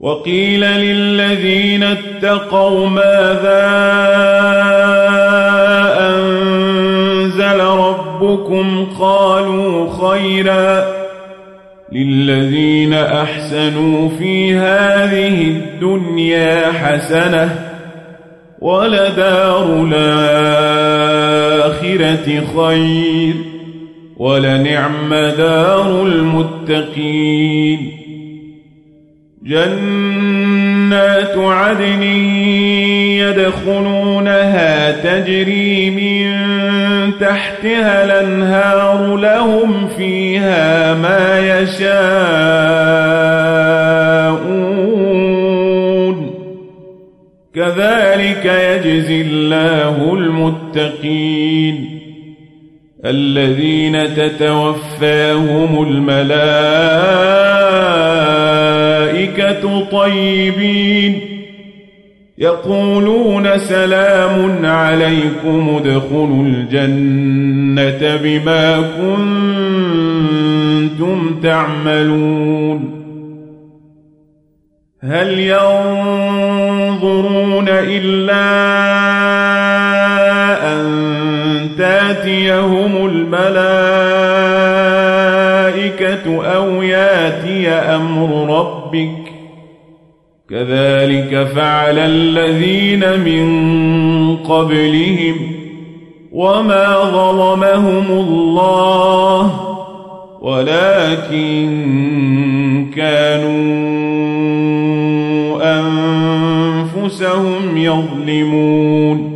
وقيل للذين اتقوا ماذا أنزل ربكم قالوا خيرا للذين أحسنوا في هذه الدنيا حسنة ولدار الآخرة خير ولنعم دار المتقين جنات عدن يدخلونها تجري من تحتها الأنهار لهم فيها ما يشاءون كذلك يجزي الله المتقين الذين تتوفاهم الملائكة طيبين يقولون سلام عليكم ادخلوا الجنة بما كنتم تعملون هل ينظرون إلا أن تاتيهم الملائكة أو ياتي أمر ربك كذلك فعل الذين من قبلهم وما ظلمهم الله ولكن كانوا أنفسهم يظلمون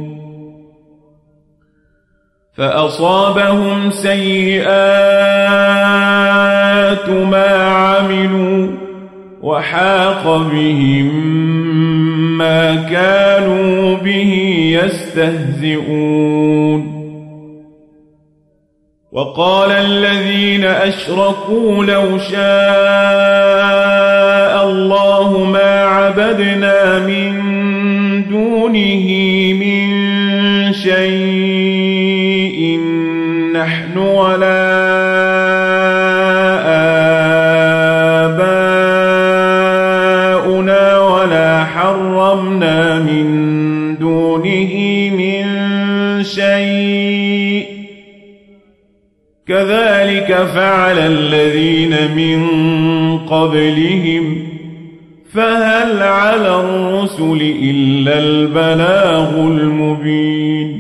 فأصابهم سيئات ما عملوا وحاق بهم ما كانوا به يستهزئون وقال الذين أشركوا لو شاء الله ما عبدنا من دونه من شيء نحن ولا آباؤنا ولا حرمنا من دونه من شيء كذلك فعل الذين من قبلهم فهل على الرسل إلا البلاغ المبين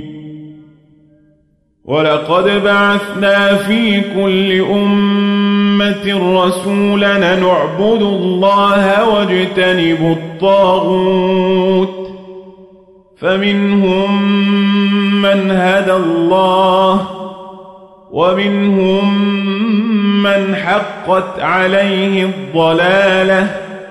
ولقد بعثنا في كل أمة رسولا نعبد الله واجتنب الطاغوت فمنهم من هدى الله ومنهم من حقت عليه الضلالة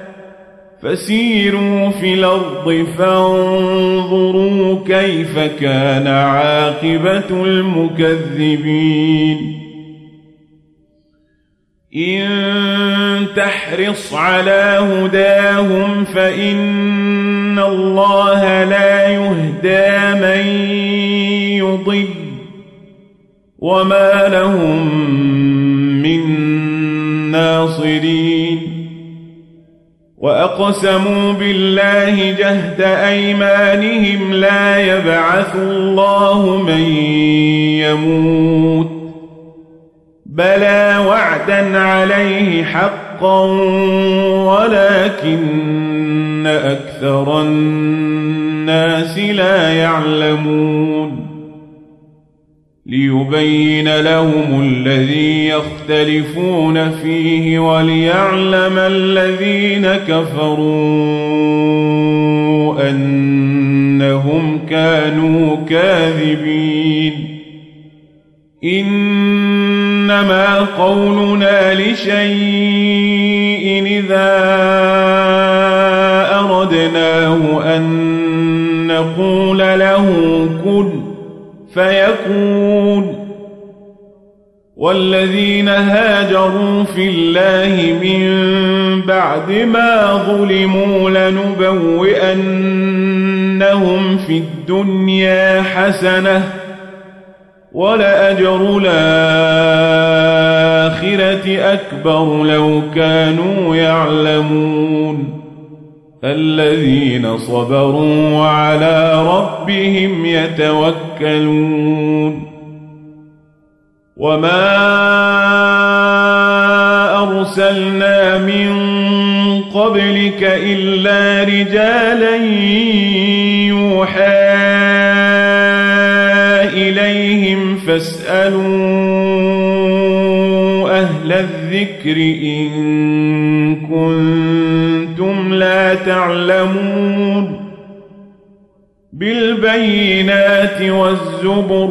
فسيروا في الأرض فانظروا كيف كان عاقبة المكذبين إن تحرص على هداهم فإن الله لا يهدى من يضل وما لهم من ناصرين وأقسموا بالله جهد أيمانهم لا يبعث الله من يموت بلى وعدا عليه حقا ولكن أكثر الناس لا يعلمون ليبين لهم الذي يختلفون فيه وليعلم الذين كفروا أنهم كانوا كاذبين إنما قولنا لشيء إذا أردناه أن نقول له كن فيكون والذين هاجروا في الله من بعد ما ظلموا لنبوئنهم في الدنيا حسنة ولأجر الآخرة أكبر لو كانوا يعلمون الذين صبروا وعلى ربهم يتوكلون وما أرسلنا من قبلك إلا رجالا يوحى إليهم فاسألوا أهل الذكر إن كنتم لا تعلمون بالبينات والزبر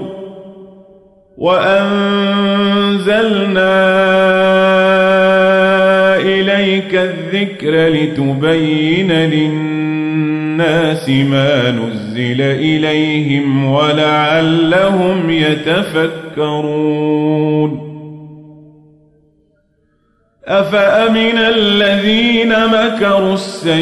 وأنزلنا إليك الذكر لتبين للناس ما نزل إليهم ولعلهم يتفكرون أفأمن الذين مكروا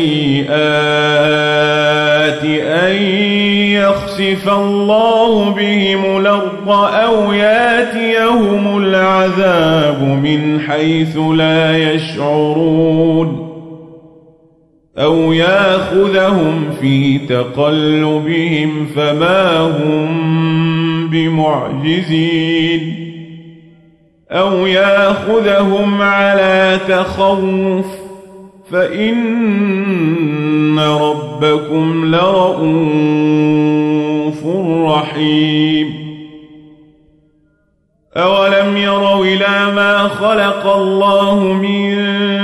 السيئات أن يخسف الله بهم الأرض أو ياتيهم العذاب من حيث لا يشعرون أو ياخذهم في تقلبهم فما هم بمعجزين أو ياخذهم على تخوف فإن ربكم لرؤوف رحيم أولم يروا إلى ما خلق الله من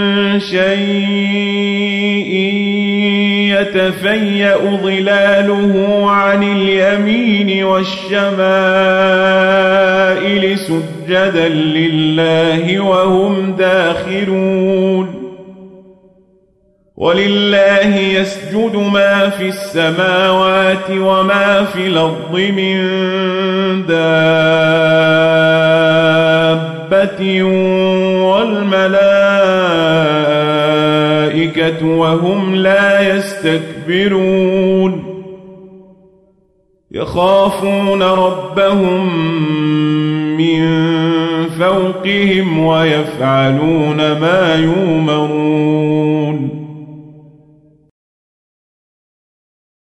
شيء يتفيأ ظلاله عن اليمين والشمائل سجدا لله وهم داخرون ولله يسجد ما في السماوات وما في الأرض من دابة والملائكة وهم لا يستكبرون يخافون ربهم من فوقهم ويفعلون ما يؤمرون